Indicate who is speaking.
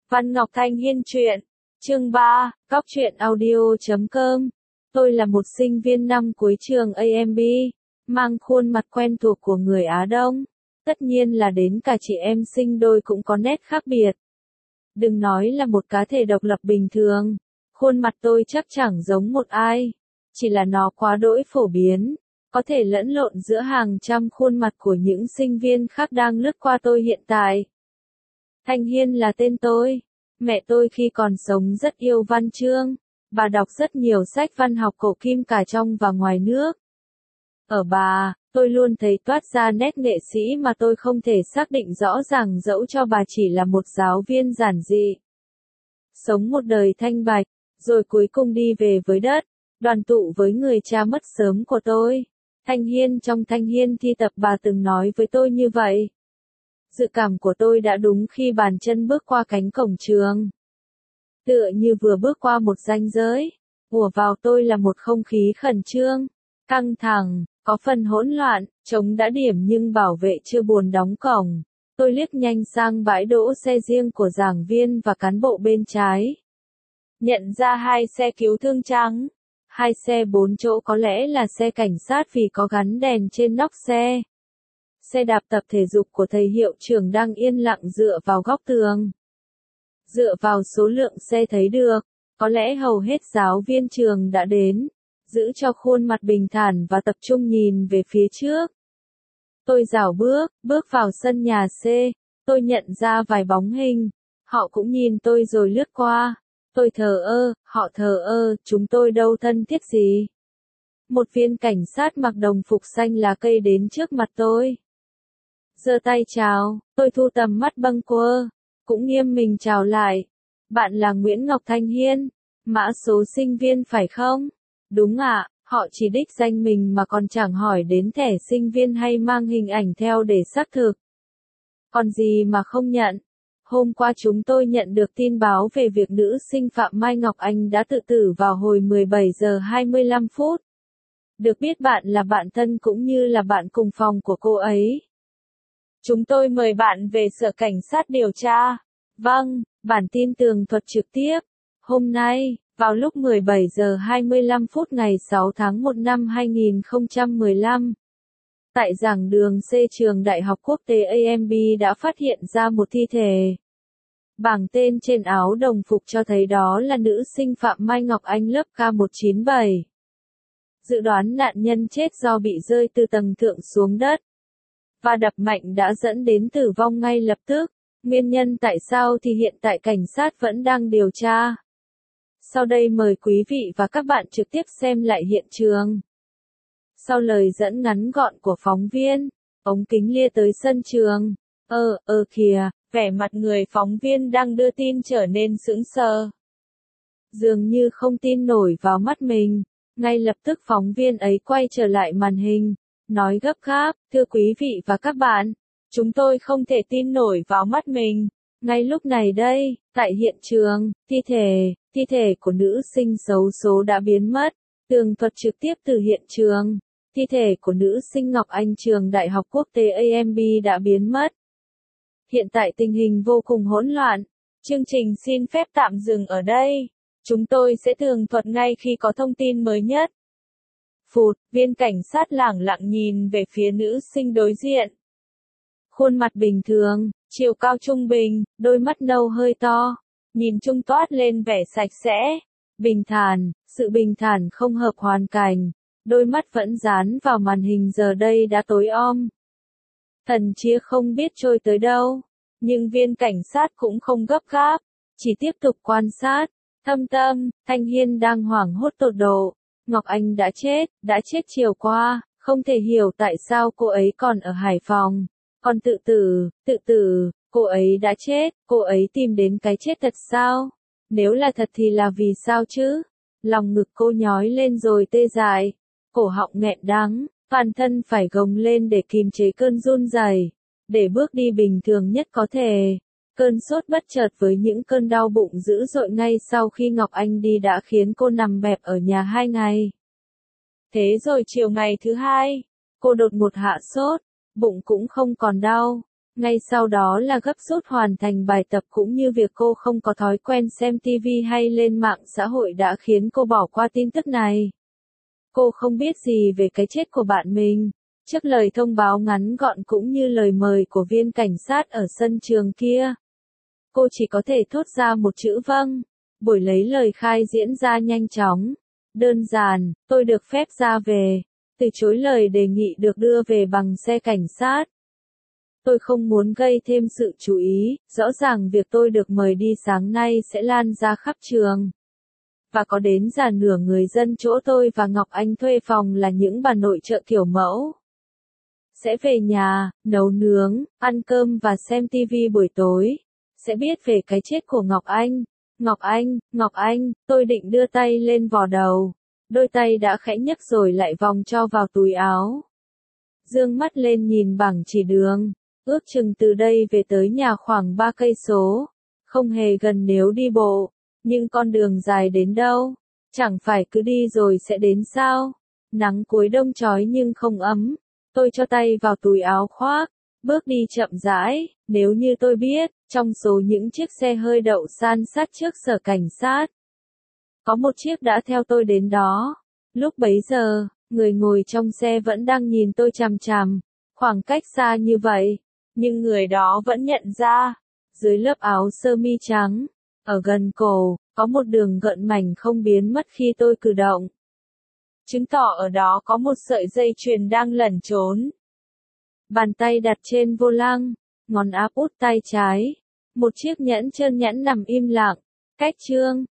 Speaker 1: Văn Ngọc Thanh Hiên truyện. Chương 3, Góc truyện audio.com. Tôi là một sinh viên năm cuối trường AMB, mang khuôn mặt quen thuộc của người Á Đông. Tất nhiên là đến cả chị em sinh đôi cũng có nét khác biệt. Đừng nói là một cá thể độc lập bình thường, khuôn mặt tôi chắc chẳng giống một ai. Chỉ là nó quá đỗi phổ biến, có thể lẫn lộn giữa hàng trăm khuôn mặt của những sinh viên khác đang lướt qua tôi hiện tại. Thanh Hiên là tên tôi. Mẹ tôi khi còn sống rất yêu văn chương. Bà đọc rất nhiều sách văn học cổ kim cả trong và ngoài nước. Ở bà, tôi luôn thấy toát ra nét nghệ sĩ mà tôi không thể xác định rõ ràng dẫu cho bà chỉ là một giáo viên giản dị. Sống một đời thanh bạch, rồi cuối cùng đi về với đất, đoàn tụ với người cha mất sớm của tôi. Thanh Hiên trong Thanh Hiên thi tập bà từng nói với tôi như vậy. Dự cảm của tôi đã đúng khi bàn chân bước qua cánh cổng trường. Tựa như vừa bước qua một ranh giới, ùa vào tôi là một không khí khẩn trương, căng thẳng, có phần hỗn loạn, trống đã điểm nhưng bảo vệ chưa buồn đóng cổng. Tôi liếc nhanh sang bãi đỗ xe riêng của giảng viên và cán bộ bên trái. Nhận ra hai xe cứu thương trắng, hai xe 4 chỗ có lẽ là xe cảnh sát vì có gắn đèn trên nóc xe. Xe đạp tập thể dục của thầy hiệu trưởng đang yên lặng dựa vào góc tường. Dựa vào số lượng xe thấy được, có lẽ hầu hết giáo viên trường đã đến, giữ cho khuôn mặt bình thản và tập trung nhìn về phía trước. Tôi rảo bước vào sân nhà C, tôi nhận ra vài bóng hình, họ cũng nhìn tôi rồi lướt qua. Tôi thờ ơ, họ thờ ơ, chúng tôi đâu thân thiết gì. Một viên cảnh sát mặc đồng phục xanh lá cây đến trước mặt tôi. Giơ tay chào, tôi thu tầm mắt bâng quơ, cũng nghiêm mình chào lại. Bạn là Nguyễn Ngọc Thanh Hiên, mã số sinh viên phải không? Đúng ạ, họ chỉ đích danh mình mà còn chẳng hỏi đến thẻ sinh viên hay mang hình ảnh theo để xác thực. Còn gì mà không nhận? Hôm qua chúng tôi nhận được tin báo về việc nữ sinh Phạm Mai Ngọc Anh đã tự tử vào hồi 17 giờ 25 phút. Được biết bạn là bạn thân cũng như là bạn cùng phòng của cô ấy. Chúng tôi mời bạn về sở cảnh sát điều tra. Vâng, bản tin tường thuật trực tiếp. Hôm nay, vào lúc 17 giờ 25 phút ngày 6 tháng 1 năm 2015, tại giảng đường C trường Đại học Quốc tế AMB đã phát hiện ra một thi thể. Bảng tên trên áo đồng phục cho thấy đó là nữ sinh Phạm Mai Ngọc Anh lớp K197. Dự đoán nạn nhân chết do bị rơi từ tầng thượng xuống đất và đập mạnh đã dẫn đến tử vong ngay lập tức. Nguyên nhân tại sao thì hiện tại cảnh sát vẫn đang điều tra. Sau đây mời quý vị và các bạn trực tiếp xem lại hiện trường. Sau lời dẫn ngắn gọn của phóng viên, ống kính lia tới sân trường. Kìa, vẻ mặt người phóng viên đang đưa tin trở nên sững sờ. Dường như không tin nổi vào mắt mình. Ngay lập tức phóng viên ấy quay trở lại màn hình, nói gấp gáp, thưa quý vị và các bạn, chúng tôi không thể tin nổi vào mắt mình. Ngay lúc này đây, tại hiện trường, thi thể của nữ sinh xấu số đã biến mất. Tường thuật trực tiếp từ hiện trường. Thi thể của nữ sinh Ngọc Anh trường Đại học Quốc tế AMB đã biến mất. Hiện tại tình hình vô cùng hỗn loạn. Chương trình xin phép tạm dừng ở đây. Chúng tôi sẽ tường thuật ngay khi có thông tin mới nhất. Viên cảnh sát lẳng lặng nhìn về phía nữ sinh đối diện. Khuôn mặt bình thường, chiều cao trung bình, đôi mắt nâu hơi to, nhìn chung toát lên vẻ sạch sẽ, bình thản, sự bình thản không hợp hoàn cảnh, đôi mắt vẫn dán vào màn hình giờ đây đã tối om. Thần chia không biết trôi tới đâu, nhưng viên cảnh sát cũng không gấp gáp, chỉ tiếp tục quan sát. Thâm tâm, Thanh Hiên đang hoảng hốt tột độ. Ngọc Anh đã chết chiều qua, không thể hiểu tại sao cô ấy còn ở Hải Phòng. Còn tự tử, cô ấy đã chết, cô ấy tìm đến cái chết thật sao? Nếu là thật thì là vì sao chứ? Lòng ngực cô nhói lên rồi tê dại, cổ họng nghẹn đắng, toàn thân phải gồng lên để kìm chế cơn run rẩy, để bước đi bình thường nhất có thể. Cơn sốt bất chợt với những cơn đau bụng dữ dội ngay sau khi Ngọc Anh đi đã khiến cô nằm bẹp ở nhà 2 ngày. Thế rồi chiều ngày thứ 2, cô đột ngột hạ sốt, bụng cũng không còn đau. Ngay sau đó là gấp rút hoàn thành bài tập cũng như việc cô không có thói quen xem TV hay lên mạng xã hội đã khiến cô bỏ qua tin tức này. Cô không biết gì về cái chết của bạn mình. Trước lời thông báo ngắn gọn cũng như lời mời của viên cảnh sát ở sân trường kia, cô chỉ có thể thốt ra một chữ vâng. Buổi lấy lời khai diễn ra nhanh chóng. Đơn giản, tôi được phép ra về. Từ chối lời đề nghị được đưa về bằng xe cảnh sát. Tôi không muốn gây thêm sự chú ý, rõ ràng việc tôi được mời đi sáng nay sẽ lan ra khắp trường. Và có đến già nửa người dân chỗ tôi và Ngọc Anh thuê phòng là những bà nội trợ kiểu mẫu. Sẽ về nhà, nấu nướng, ăn cơm và xem TV buổi tối. Sẽ biết về cái chết của Ngọc Anh. Ngọc Anh, tôi định đưa tay lên vò đầu. Đôi tay đã khẽ nhấc rồi lại vòng cho vào túi áo. Dương mắt lên nhìn bảng chỉ đường. Ước chừng từ đây về tới nhà khoảng 3 cây số. Không hề gần nếu đi bộ. Nhưng con đường dài đến đâu? Chẳng phải cứ đi rồi sẽ đến sao? Nắng cuối đông chói nhưng không ấm. Tôi cho tay vào túi áo khoác. Bước đi chậm rãi. Nếu như tôi biết, trong số những chiếc xe hơi đậu san sát trước sở cảnh sát, có một chiếc đã theo tôi đến đó. Lúc bấy giờ, người ngồi trong xe vẫn đang nhìn tôi chằm chằm. Khoảng cách xa như vậy. Nhưng người đó vẫn nhận ra. Dưới lớp áo sơ mi trắng, ở gần cổ, có một đường gợn mảnh không biến mất khi tôi cử động. Chứng tỏ ở đó có một sợi dây chuyền đang lẩn trốn. Bàn tay đặt trên vô lăng, ngón áp út tay trái. Một chiếc nhẫn trơn nhẵn nằm im lặng. Cách chương